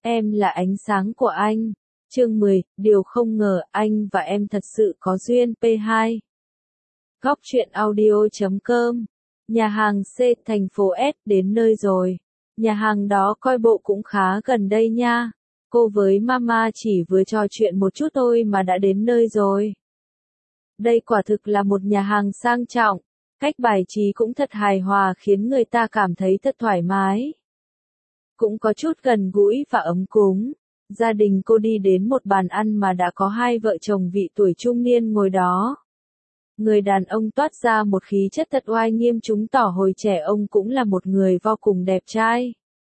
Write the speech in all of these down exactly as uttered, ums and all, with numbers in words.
Em là ánh sáng của anh. Chương mười, điều không ngờ anh và em thật sự có duyên. P hai. Góc truyện audio chấm com. Nhà hàng C, thành phố S, đến nơi rồi. Nhà hàng đó coi bộ cũng khá gần đây nha. Cô với mama chỉ vừa trò chuyện một chút thôi mà đã đến nơi rồi. Đây quả thực là một nhà hàng sang trọng. Cách bài trí cũng thật hài hòa khiến người ta cảm thấy thật thoải mái. Cũng có chút gần gũi và ấm cúng. Gia đình cô đi đến một bàn ăn mà đã có hai vợ chồng vị tuổi trung niên ngồi đó. Người đàn ông toát ra một khí chất thật oai nghiêm, chứng tỏ hồi trẻ ông cũng là một người vô cùng đẹp trai.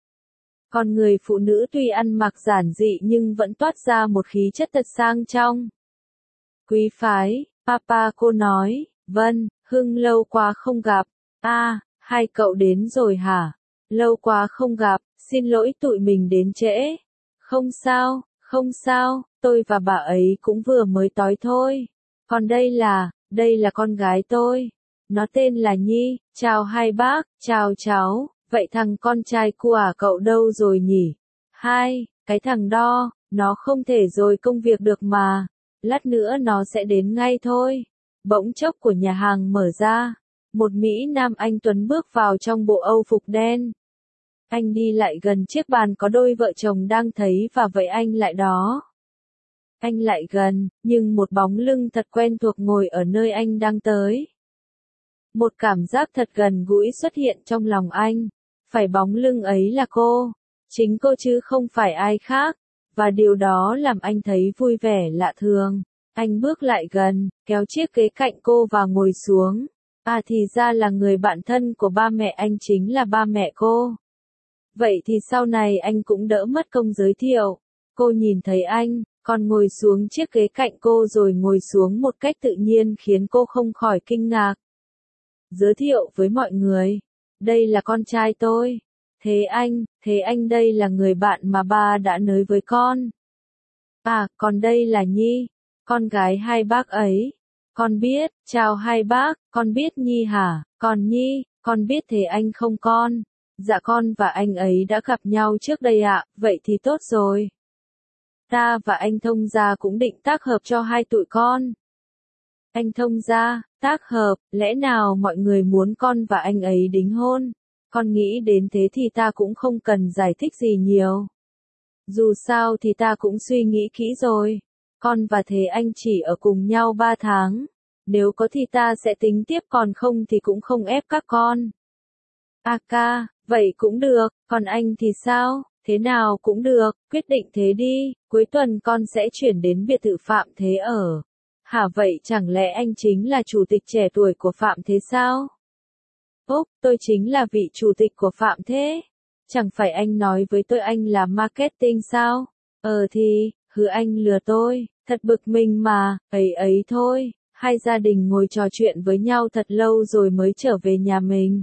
Còn người phụ nữ tuy ăn mặc giản dị nhưng vẫn toát ra một khí chất thật sang trọng. Quý phái, papa cô nói, vâng, Hưng lâu quá không gặp. A, à, hai cậu đến rồi hả? Lâu quá không gặp, xin lỗi tụi mình đến trễ. Không sao, không sao, tôi và bà ấy cũng vừa mới tới thôi. Còn đây là, đây là con gái tôi. Nó tên là Nhi, chào hai bác, chào cháu, vậy thằng con trai của cậu đâu rồi nhỉ? Hai, cái thằng đó, nó không thể rồi công việc được mà. Lát nữa nó sẽ đến ngay thôi. Bỗng chốc của nhà hàng mở ra. Một Mỹ Nam anh tuấn bước vào trong bộ Âu phục đen. Anh đi lại gần chiếc bàn có đôi vợ chồng đang thấy và vậy anh lại đó. Anh lại gần, nhưng một bóng lưng thật quen thuộc ngồi ở nơi anh đang tới. Một cảm giác thật gần gũi xuất hiện trong lòng anh. Phải bóng lưng ấy là cô. Chính cô chứ không phải ai khác. Và điều đó làm anh thấy vui vẻ lạ thường. Anh bước lại gần, kéo chiếc ghế cạnh cô và ngồi xuống. À thì ra là người bạn thân của ba mẹ anh, chính là ba mẹ cô. Vậy thì sau này anh cũng đỡ mất công giới thiệu. Cô nhìn thấy anh, còn ngồi xuống chiếc ghế cạnh cô rồi ngồi xuống một cách tự nhiên khiến cô không khỏi kinh ngạc. Giới thiệu với mọi người, đây là con trai tôi. Thế anh, thế anh đây là người bạn mà ba đã nói với con. À, còn đây là Nhi, con gái hai bác ấy. Con biết, chào hai bác, con biết Nhi hả? Còn Nhi, con biết thế anh không con? Dạ con và anh ấy đã gặp nhau trước đây ạ, à, vậy thì tốt rồi. Ta và anh Thông gia cũng định tác hợp cho hai tụi con. Anh Thông gia, tác hợp, lẽ nào mọi người muốn con và anh ấy đính hôn? Con nghĩ đến thế thì ta cũng không cần giải thích gì nhiều. Dù sao thì ta cũng suy nghĩ kỹ rồi. Con và thế anh chỉ ở cùng nhau ba tháng. Nếu có thì ta sẽ tính tiếp, còn không thì cũng không ép các con. A ca, vậy cũng được, còn anh thì sao? Thế nào cũng được, quyết định thế đi, cuối tuần con sẽ chuyển đến biệt thự Phạm Thế ở. Hả, vậy chẳng lẽ anh chính là chủ tịch trẻ tuổi của Phạm Thế sao? Úc, tôi chính là vị chủ tịch của Phạm Thế. Chẳng phải anh nói với tôi anh là marketing sao? Ờ thì, hứ anh lừa tôi, thật bực mình mà, ấy ấy thôi. Hai gia đình ngồi trò chuyện với nhau thật lâu rồi mới trở về nhà mình.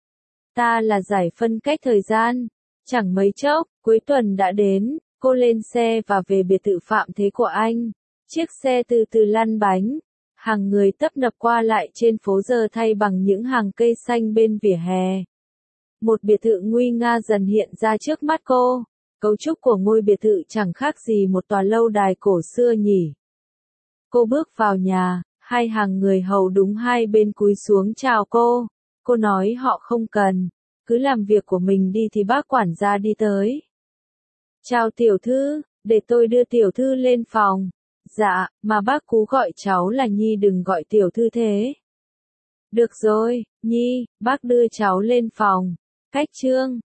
Ta là giải phân cách thời gian. Chẳng mấy chốc, cuối tuần đã đến, cô lên xe và về biệt thự Phạm Thế của anh. Chiếc xe từ từ lăn bánh. Hàng người tấp nập qua lại trên phố giờ thay bằng những hàng cây xanh bên vỉa hè. Một biệt thự nguy nga dần hiện ra trước mắt cô. Cấu trúc của ngôi biệt thự chẳng khác gì một tòa lâu đài cổ xưa nhỉ. Cô bước vào nhà, hai hàng người hầu đúng hai bên cúi xuống chào cô. Cô nói họ không cần, cứ làm việc của mình đi thì bác quản gia đi tới. Chào tiểu thư, để tôi đưa tiểu thư lên phòng. Dạ, mà bác cú gọi cháu là Nhi, đừng gọi tiểu thư thế. Được rồi, Nhi, bác đưa cháu lên phòng. Cách trương,